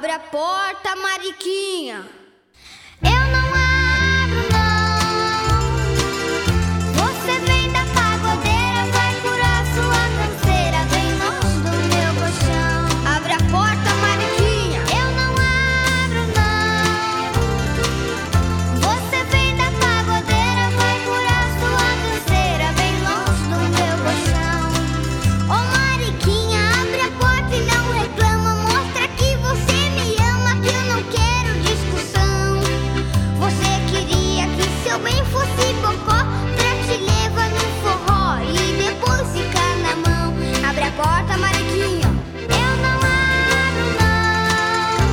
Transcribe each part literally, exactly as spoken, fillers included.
Abre a porta, Mariquinha. Eu não abro, não. Você vem da pagodeira, vai curar sua canseira bem longe do meu colchão. Abre a porta, Mariquinha. Eu não abro, não. Você vem da pagodeira, vai curar sua canseira bem longe do meu colchão. Ô Mariquinha, abre a porta e não reclama, mostra que você me ama, que eu não quero discussão. Você queria que seu bem fosse bocó, pra te levar no forró e depois ficar na mão. Abre a porta, Mariquinha. Eu não abro, não.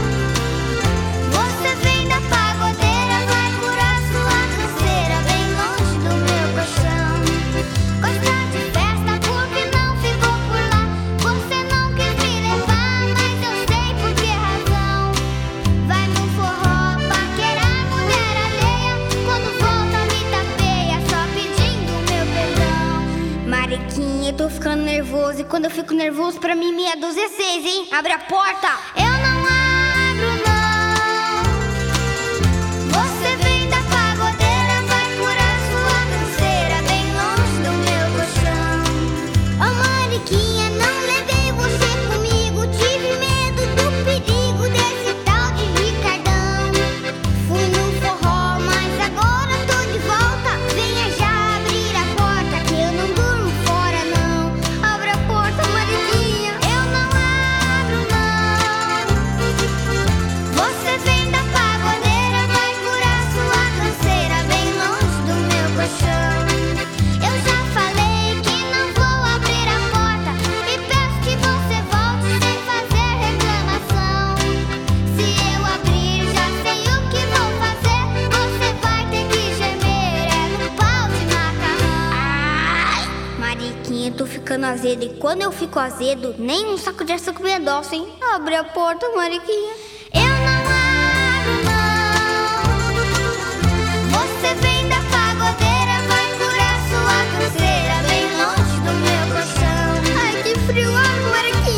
Você vem da pagodeira, vai curar sua canseira bem longe do meu colchão. Gosta de festa porque não ficou por lá. Você não quis me levar, mas eu sei por que razão. Vai no forró paquerar mulher alheia, quando volta me tapeia só pedindo meu perdão. Mariquinha, eu tô ficando nervoso. E quando eu fico nervoso, pra mim meia dúzia é seis, hein? Abre a porta. Eu não abro, não. Você vem da pagodeira, vai curar sua canseira bem longe do meu colchão. Ô Mariquinha, não levei você comigo, tive medo do perigo desse tal de Ricardão. Fui no forró, mas agora tô de volta. Venha já abrir a porta, que eu não durmo fora, não. Abre a porta, Mariquinha. Eu não abro, não. Você vem da pagodeira, vai curar sua canseira bem longe do meu colchão. Eu já falei que não vou abrir a porta e peço que você volte sem fazer reclamação. Se eu abrir, já sei o que vou fazer. Você vai ter que gemer, é no pau de macarrão. Ai, Mariquinha, eu tô ficando azedo. E quando eu fico azedo, nem um saco de açúcar me adoça, hein? Abre a porta, Mariquinha. Eu não abro, não. Você vem da pagodeira, vai curar sua canseira bem longe do meu colchão. Ai, que frio. Abre, Mariquinha.